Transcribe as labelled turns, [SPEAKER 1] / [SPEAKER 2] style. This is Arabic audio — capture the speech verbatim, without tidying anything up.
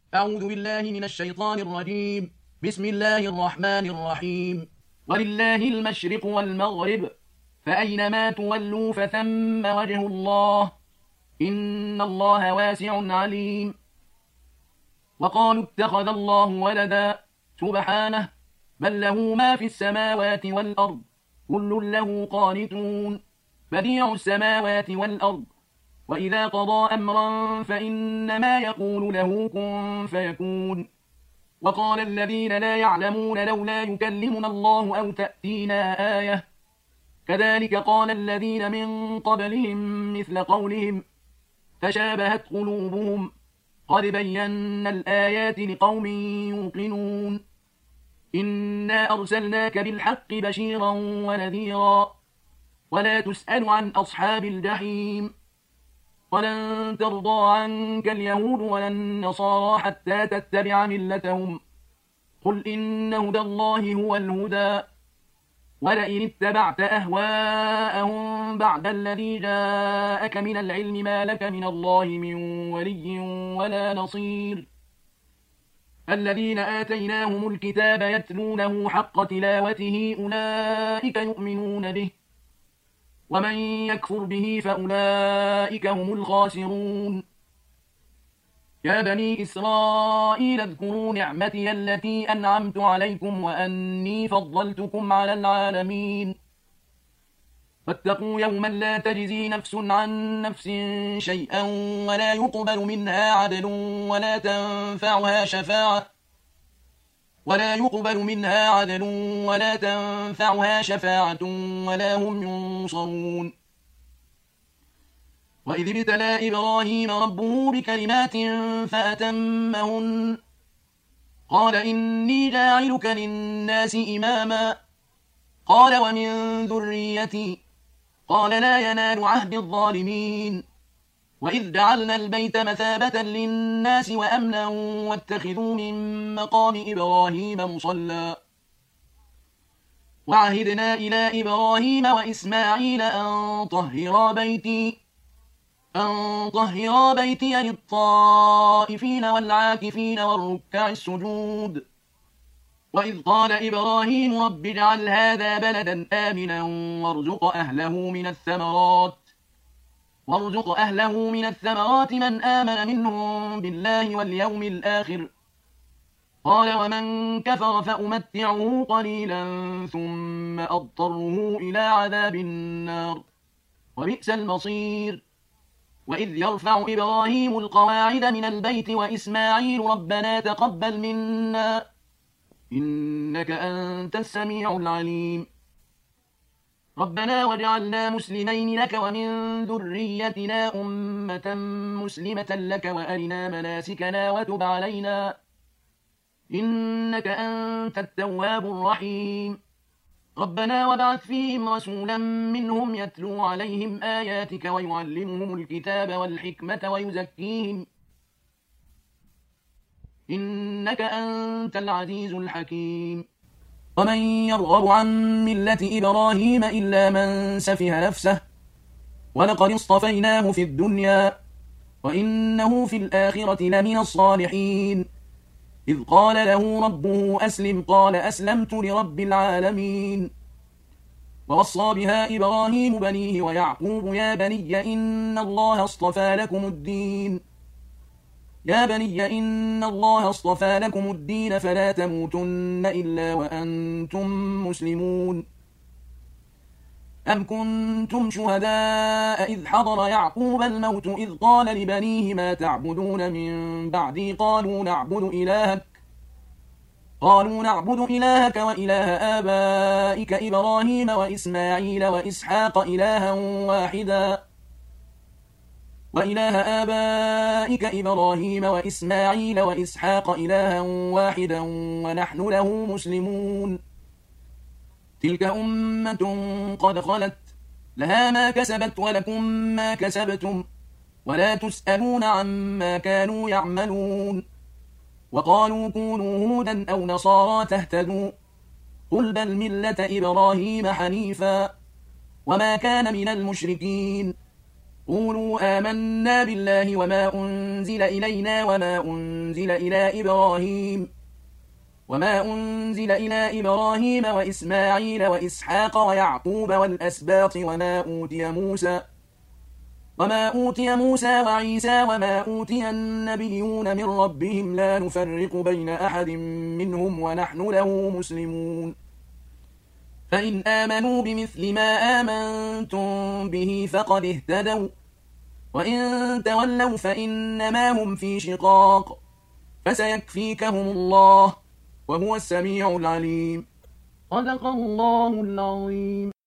[SPEAKER 1] أعوذ بالله من الشيطان الرجيم. بسم الله الرحمن الرحيم. ولله المشرق والمغرب، فأينما تولوا فثم وجه الله، إن الله واسع عليم. وقالوا اتخذ الله ولدا، سبحانه، بل له ما في السماوات والأرض، كل له قانتون، بديع السماوات والأرض، وإذا قضى أمرا فإنما يقول له كن فيكون. وقال الذين لا يعلمون لولا يكلمنا الله أو تأتينا آية، كذلك قال الذين من قبلهم مثل قولهم تشابهت قلوبهم، قد بينا الآيات لقوم يوقنون. إنا أرسلناك بالحق بشيرا ونذيرا، ولا تسأل عن أصحاب الجحيم. ولن ترضى عنك اليهود ولا النصارى حتى تتبع ملتهم، قل إن هدى الله هو الهدى. ولئن اتبعت أهواءهم بعد الذي جاءك من العلم ما لك من الله من ولي ولا نصير. الذين آتيناهم الكتاب يتلونه حق تلاوته أولئك يؤمنون به، ومن يكفر به فأولئك هم الخاسرون. يا بني إسرائيل اذكروا نعمتي التي أنعمت عليكم وأني فضلتكم على العالمين. واتقوا يوما لا تجزي نفس عن نفس شيئا ولا يقبل منها عدل ولا تنفعها شفاعة ولا يقبل منها عدل ولا تنفعها شفاعة ولا هم ينصرون. وإذ ابتلى إبراهيم ربه بكلمات فأتمهن، قال إني جاعلك للناس إماما، قال ومن ذريتي، قال لا ينال عهد الظالمين. وإذ جعلنا البيت مثابة للناس وأمنا واتخذوا من مقام إبراهيم مصلى، وعهدنا إلى إبراهيم وإسماعيل أن طهرا بيتي أن طهرا بيتي للطائفين والعاكفين والركع السجود. وإذ قال إبراهيم رب اجعل هذا بلدا آمنا وارزق أهله من الثمرات وارزق أهله من الثمرات من آمن منهم بالله واليوم الآخر. قال ومن كفر فأمتعه قليلا ثم أضطره إلى عذاب النار، وبئس المصير. وإذ يرفع إبراهيم القواعد من البيت وإسماعيل ربنا تقبل منا إنك أنت السميع العليم. ربنا واجعلنا مسلمين لك ومن ذريتنا أمة مسلمة لك وأرنا مناسكنا وتب علينا إنك أنت التواب الرحيم. ربنا وابعث فيهم رسولا منهم يتلو عليهم آياتك ويعلمهم الكتاب والحكمة ويزكيهم إنك أنت العزيز الحكيم. ومن يرغب عن ملة إبراهيم إلا من سفه نفسه ولقد اصطفيناه في الدنيا وإنه في الآخرة لمن الصالحين. إذ قال له ربه أسلم قال أسلمت لرب العالمين. ووصى بها إبراهيم بنيه ويعقوب يا بني إن الله اصطفى لكم الدين يا بني إن الله اصطفى لكم الدين فلا تموتن إلا وأنتم مسلمون. أم كنتم شهداء إذ حضر يعقوب الموت إذ قال لبنيه ما تعبدون من بعدي قالوا نعبد إلهك قالوا نعبد إلهك وإله آبائك إبراهيم وإسماعيل وإسحاق إلها واحدا وإله آبائك إبراهيم وإسماعيل وإسحاق إلها واحدا ونحن له مسلمون. تلك أمة قد خلت لها ما كسبت ولكم ما كسبتم ولا تسألون عما كانوا يعملون. وقالوا كونوا هودا أو نصارى تهتدوا قل بل ملة إبراهيم حنيفا وما كان من المشركين قولوا آمنا بالله وما أنزل إلينا وما أنزل إلى إبراهيم وما أنزل إلى إبراهيم وإسماعيل وإسحاق ويعقوب والأسباط وما أوتي موسى وما أوتي موسى وعيسى وما أوتي النبيون من ربهم لا نفرق بين أحد منهم ونحن له مسلمون فإن آمنوا بمثل ما آمنتم به فقد اهتدوا وإن تولوا فإنما هم في شقاق فسيكفيكهم الله وهو السميع العليم صدق الله العظيم.